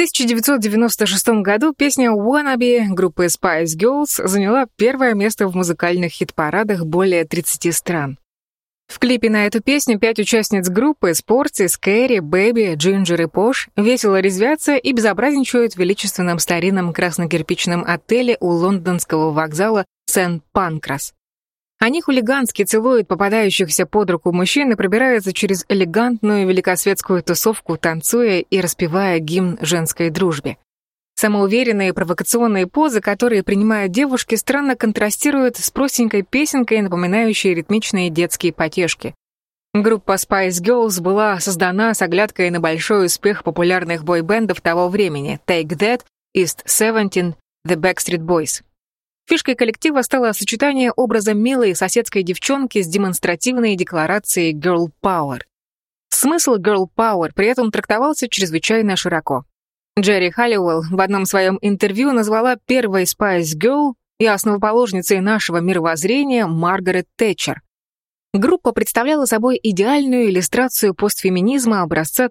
В 1996 году песня «Wannabe» группы Spice Girls заняла первое место в музыкальных хит-парадах более 30 стран. В клипе на эту песню 5 участниц группы Спорти, Скэри, Бэби, Джинджер и Пош весело резвятся и безобразничают в величественном старинном краснокирпичном отеле у лондонского вокзала Сент-Панкрас. Они хулигански целуют попадающихся под руку мужчин и пробираются через элегантную великосветскую тусовку, танцуя и распевая гимн женской дружбе. Самоуверенные провокационные позы, которые принимают девушки, странно контрастируют с простенькой песенкой, напоминающей ритмичные детские потешки. Группа Spice Girls была создана с оглядкой на большой успех популярных бойбендов того времени Take That, East 17, The Backstreet Boys. Фишкой коллектива стало сочетание образа милой соседской девчонки с демонстративной декларацией Girl Power. Смысл Girl Power при этом трактовался чрезвычайно широко. Джерри Халлиуэлл в одном своем интервью назвала первой Spice Girl и основоположницей нашего мировоззрения Маргарет Тэтчер. Группа представляла собой идеальную иллюстрацию постфеминизма образца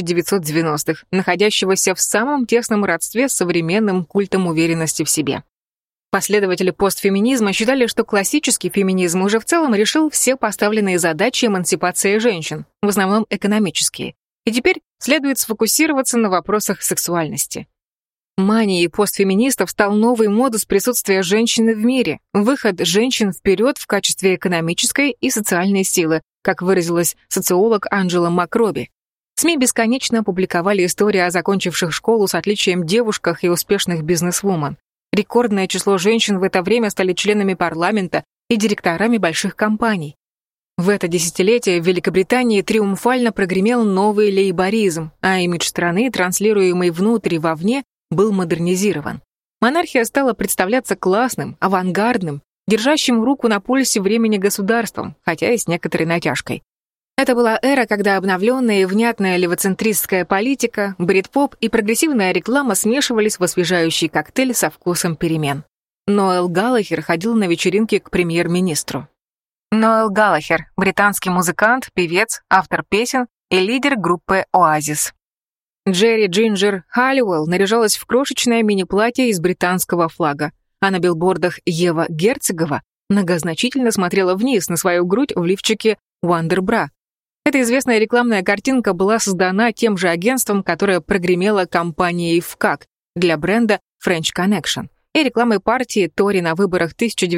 1990-х, находящегося в самом тесном родстве с современным культом уверенности в себе. Последователи постфеминизма считали, что классический феминизм уже в целом решил все поставленные задачи эмансипации женщин, в основном экономические, и теперь следует сфокусироваться на вопросах сексуальности. Манией постфеминистов стал новый модус присутствия женщины в мире, выход женщин вперед в качестве экономической и социальной силы, как выразилась социолог Анджела Макроби. СМИ бесконечно публиковали истории о закончивших школу с отличием девушках и успешных бизнесвумен. Рекордное число женщин в это время стали членами парламента и директорами больших компаний. В это десятилетие в Великобритании триумфально прогремел новый лейборизм, а имидж страны, транслируемый внутрь и вовне, был модернизирован. Монархия стала представляться классным, авангардным, держащим руку на пульсе времени государством, хотя и с некоторой натяжкой. Это была эра, когда обновленная и внятная левоцентристская политика, брит-поп и прогрессивная реклама смешивались в освежающий коктейль со вкусом перемен. Ноэл Галлахер ходил на вечеринки к премьер-министру. Ноэл Галлахер — британский музыкант, певец, автор песен и лидер группы «Оазис». Джерри Джинджер Халлиуэлл наряжалась в крошечное мини-платье из британского флага, а на билбордах Ева Герцогова многозначительно смотрела вниз на свою грудь в лифчике Wonder Bra. Эта известная рекламная картинка была создана тем же агентством, которое прогремело компанией ВКАК для бренда French Connection и рекламой партии Тори на выборах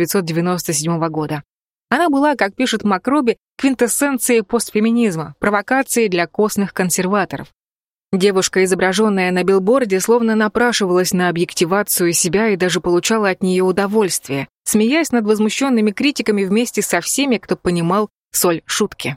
1997 года. Она была, как пишет Макроби, квинтэссенцией постфеминизма, провокацией для костных консерваторов. Девушка, изображенная на билборде, словно напрашивалась на объективацию себя и даже получала от нее удовольствие, смеясь над возмущенными критиками вместе со всеми, кто понимал соль шутки.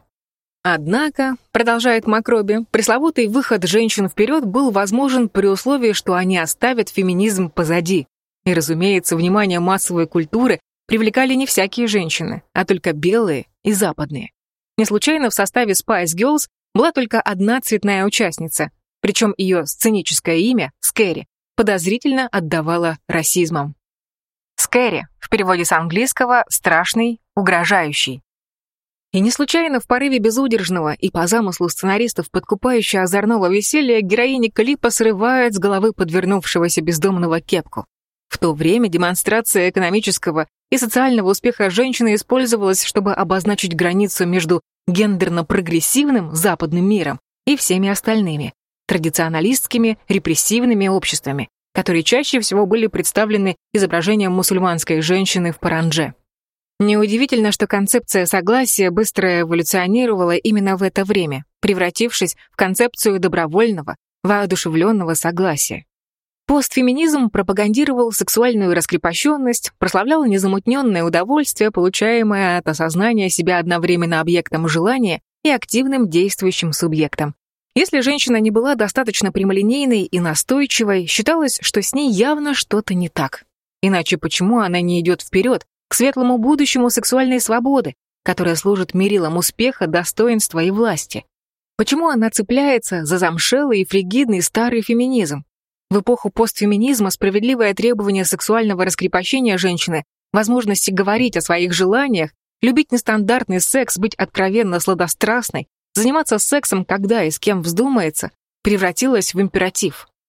Однако, продолжает Макроби, пресловутый выход женщин вперед был возможен при условии, что они оставят феминизм позади. И, разумеется, внимание массовой культуры привлекали не всякие женщины, а только белые и западные. Не случайно в составе Spice Girls была только одна цветная участница, причем ее сценическое имя, Скэри, подозрительно отдавало расизмом. Скэри, в переводе с английского «страшный», «угрожающий». И не случайно в порыве безудержного и по замыслу сценаристов подкупающе озорного веселья героини клипа срывает с головы подвернувшегося бездомного кепку. В то время демонстрация экономического и социального успеха женщины использовалась, чтобы обозначить границу между гендерно-прогрессивным западным миром и всеми остальными, традиционалистскими, репрессивными обществами, которые чаще всего были представлены изображением мусульманской женщины в парандже. Неудивительно, что концепция согласия быстро эволюционировала именно в это время, превратившись в концепцию добровольного, воодушевленного согласия. Постфеминизм пропагандировал сексуальную раскрепощенность, прославлял незамутненное удовольствие, получаемое от осознания себя одновременно объектом желания и активным действующим субъектом. Если женщина не была достаточно прямолинейной и настойчивой, считалось, что с ней явно что-то не так. Иначе почему она не идет вперед, к светлому будущему сексуальной свободы, которая служит мерилом успеха, достоинства и власти? Почему она цепляется за замшелый и фригидный старый феминизм? В эпоху постфеминизма справедливое требование сексуального раскрепощения женщины, возможности говорить о своих желаниях, любить нестандартный секс, быть откровенно сладострастной, заниматься сексом, когда и с кем вздумается, превратилось в императив.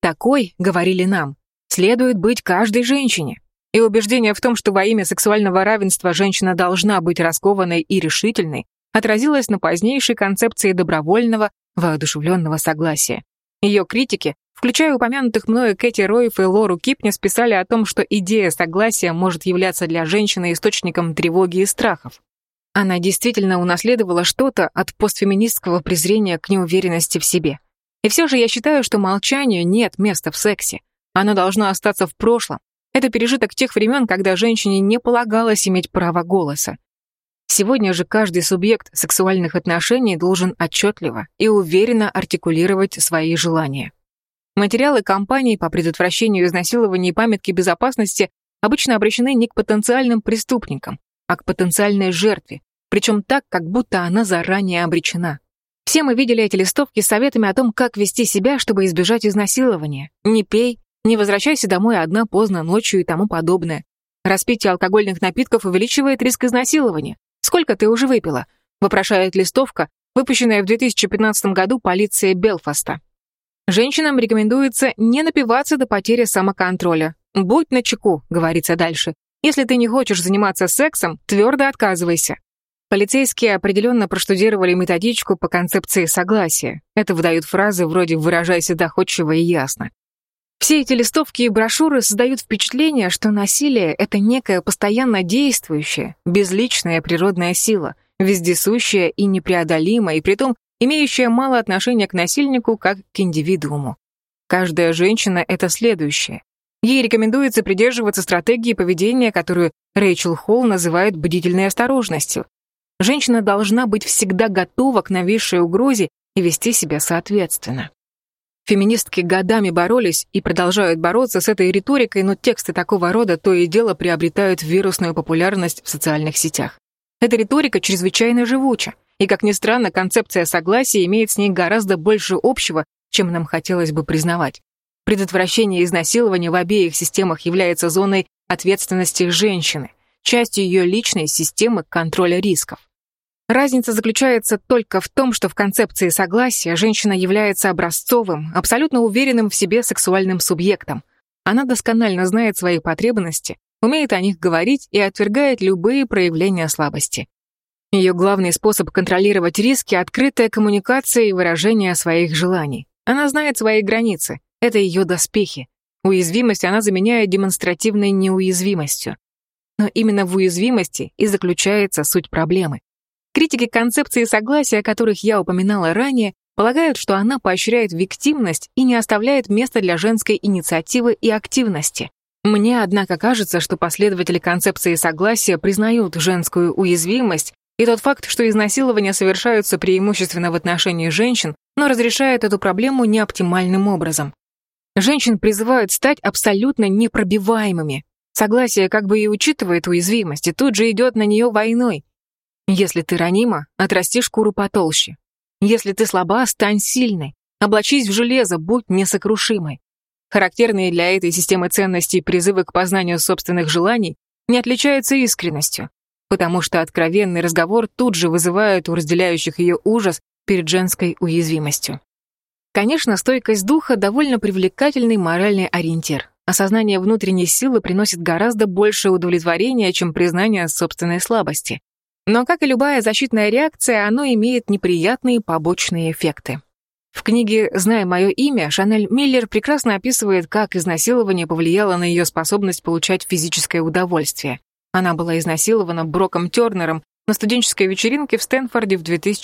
Такой, говорили нам, следует быть каждой женщине. И убеждение в том, что во имя сексуального равенства женщина должна быть раскованной и решительной, отразилось на позднейшей концепции добровольного, воодушевленного согласия. Ее критики, включая упомянутых мною Кэти Ройф и Лору Кипнис, писали о том, что идея согласия может являться для женщины источником тревоги и страхов. Она действительно унаследовала что-то от постфеминистского презрения к неуверенности в себе. И все же я считаю, что молчанию нет места в сексе. Оно должно остаться в прошлом. Это пережиток тех времен, когда женщине не полагалось иметь права голоса. Сегодня же каждый субъект сексуальных отношений должен отчетливо и уверенно артикулировать свои желания. Материалы кампаний по предотвращению изнасилований и памятки безопасности обычно обращены не к потенциальным преступникам, а к потенциальной жертве, причем так, как будто она заранее обречена. Все мы видели эти листовки с советами о том, как вести себя, чтобы избежать изнасилования. Не пей, не возвращайся домой одна поздно ночью и тому подобное. Распитие алкогольных напитков увеличивает риск изнасилования. «Сколько ты уже выпила?» — вопрошает листовка, выпущенная в 2015 году полицией Белфаста. Женщинам рекомендуется не напиваться до потери самоконтроля. «Будь начеку», — говорится дальше. «Если ты не хочешь заниматься сексом, твердо отказывайся». Полицейские определенно проштудировали методичку по концепции согласия. Это выдают фразы вроде «выражайся доходчиво и ясно». Все эти листовки и брошюры создают впечатление, что насилие — это некая постоянно действующая, безличная природная сила, вездесущая и непреодолимая, и притом имеющая мало отношения к насильнику как к индивидууму. Каждая женщина — это следующее. Ей рекомендуется придерживаться стратегии поведения, которую Рэйчел Холл называет бдительной осторожностью. Женщина должна быть всегда готова к нависшей угрозе и вести себя соответственно. Феминистки годами боролись и продолжают бороться с этой риторикой, но тексты такого рода то и дело приобретают вирусную популярность в социальных сетях. Эта риторика чрезвычайно живуча, и, как ни странно, концепция согласия имеет с ней гораздо больше общего, чем нам хотелось бы признавать. Предотвращение изнасилования в обеих системах является зоной ответственности женщины, частью ее личной системы контроля рисков. Разница заключается только в том, что в концепции согласия женщина является образцовым, абсолютно уверенным в себе сексуальным субъектом. Она досконально знает свои потребности, умеет о них говорить и отвергает любые проявления слабости. Ее главный способ контролировать риски — открытая коммуникация и выражение своих желаний. Она знает свои границы, это ее доспехи. Уязвимость она заменяет демонстративной неуязвимостью. Но именно в уязвимости и заключается суть проблемы. Критики концепции согласия, о которых я упоминала ранее, полагают, что она поощряет виктимность и не оставляет места для женской инициативы и активности. Мне, однако, кажется, что последователи концепции согласия признают женскую уязвимость и тот факт, что изнасилования совершаются преимущественно в отношении женщин, но разрешают эту проблему неоптимальным образом. Женщин призывают стать абсолютно непробиваемыми. Согласие как бы и учитывает уязвимость, и тут же идет на нее войной. Если ты ранима, отрасти шкуру потолще. Если ты слаба, стань сильной. Облачись в железо, будь несокрушимой. Характерные для этой системы ценностей призывы к познанию собственных желаний не отличаются искренностью, потому что откровенный разговор тут же вызывает у разделяющих ее ужас перед женской уязвимостью. Конечно, стойкость духа — довольно привлекательный моральный ориентир. Осознание внутренней силы приносит гораздо больше удовлетворения, чем признание собственной слабости. Но, как и любая защитная реакция, оно имеет неприятные побочные эффекты. В книге «Знай мое имя» Шанель Миллер прекрасно описывает, как изнасилование повлияло на ее способность получать физическое удовольствие. Она была изнасилована Броком Тернером на студенческой вечеринке в Стэнфорде в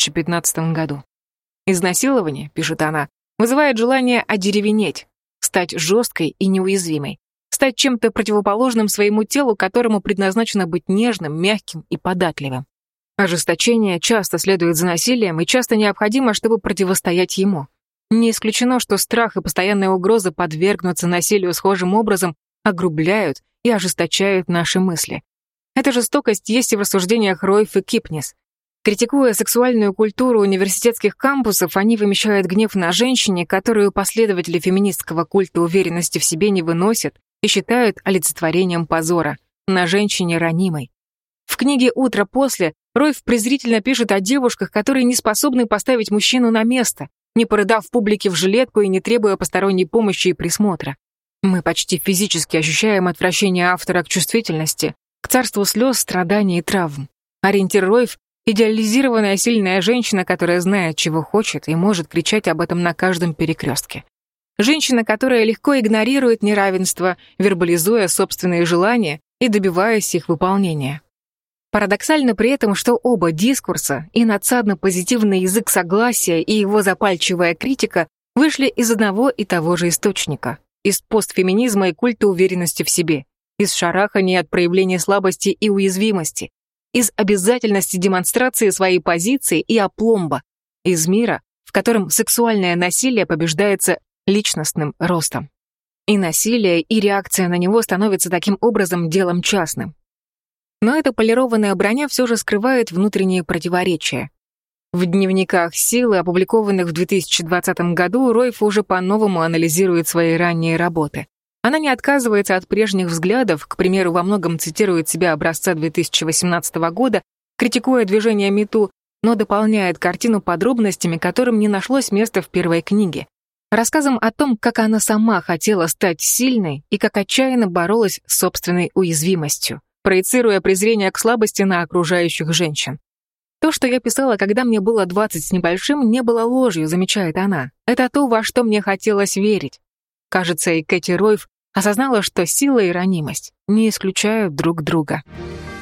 2015 году. «Изнасилование», — пишет она, — «вызывает желание одеревенеть, стать жесткой и неуязвимой, стать чем-то противоположным своему телу, которому предназначено быть нежным, мягким и податливым. Ожесточение часто следует за насилием и часто необходимо, чтобы противостоять ему. Не исключено, что страх и постоянная угроза подвергнуться насилию схожим образом огрубляют и ожесточают наши мысли. Эта жестокость есть и в рассуждениях Ройф и Кипнис. Критикуя сексуальную культуру университетских кампусов, они вымещают гнев на женщине, которую последователи феминистского культа уверенности в себе не выносят и считают олицетворением позора, на женщине ранимой. В книге «Утро после» Ройф презрительно пишет о девушках, которые не способны поставить мужчину на место, не порыдав в публике в жилетку и не требуя посторонней помощи и присмотра. Мы почти физически ощущаем отвращение автора к чувствительности, к царству слез, страданий и травм. Ориентир Ройф — идеализированная сильная женщина, которая знает, чего хочет, и может кричать об этом на каждом перекрестке. Женщина, которая легко игнорирует неравенство, вербализуя собственные желания и добиваясь их выполнения. Парадоксально при этом, что оба дискурса, и надсадно-позитивный язык согласия, и его запальчивая критика, вышли из одного и того же источника — из постфеминизма и культа уверенности в себе, из шарахания от проявления слабости и уязвимости, из обязательности демонстрации своей позиции и опломба, из мира, в котором сексуальное насилие побеждается личностным ростом. И насилие, и реакция на него становятся таким образом делом частным. Но эта полированная броня все же скрывает внутренние противоречия. В дневниках силы, опубликованных в 2020 году, Ройф уже по-новому анализирует свои ранние работы. Она не отказывается от прежних взглядов, к примеру, во многом цитирует себя образца 2018 года, критикуя движение МИТУ, но дополняет картину подробностями, которым не нашлось места в первой книге. Рассказом о том, как она сама хотела стать сильной и как отчаянно боролась с собственной уязвимостью, проецируя презрение к слабости на окружающих женщин. То, что я писала, когда мне было 20 с небольшим, не было ложью, замечает она. Это то, во что мне хотелось верить. Кажется, и Кэти Ройф осознала, что сила и ранимость не исключают друг друга.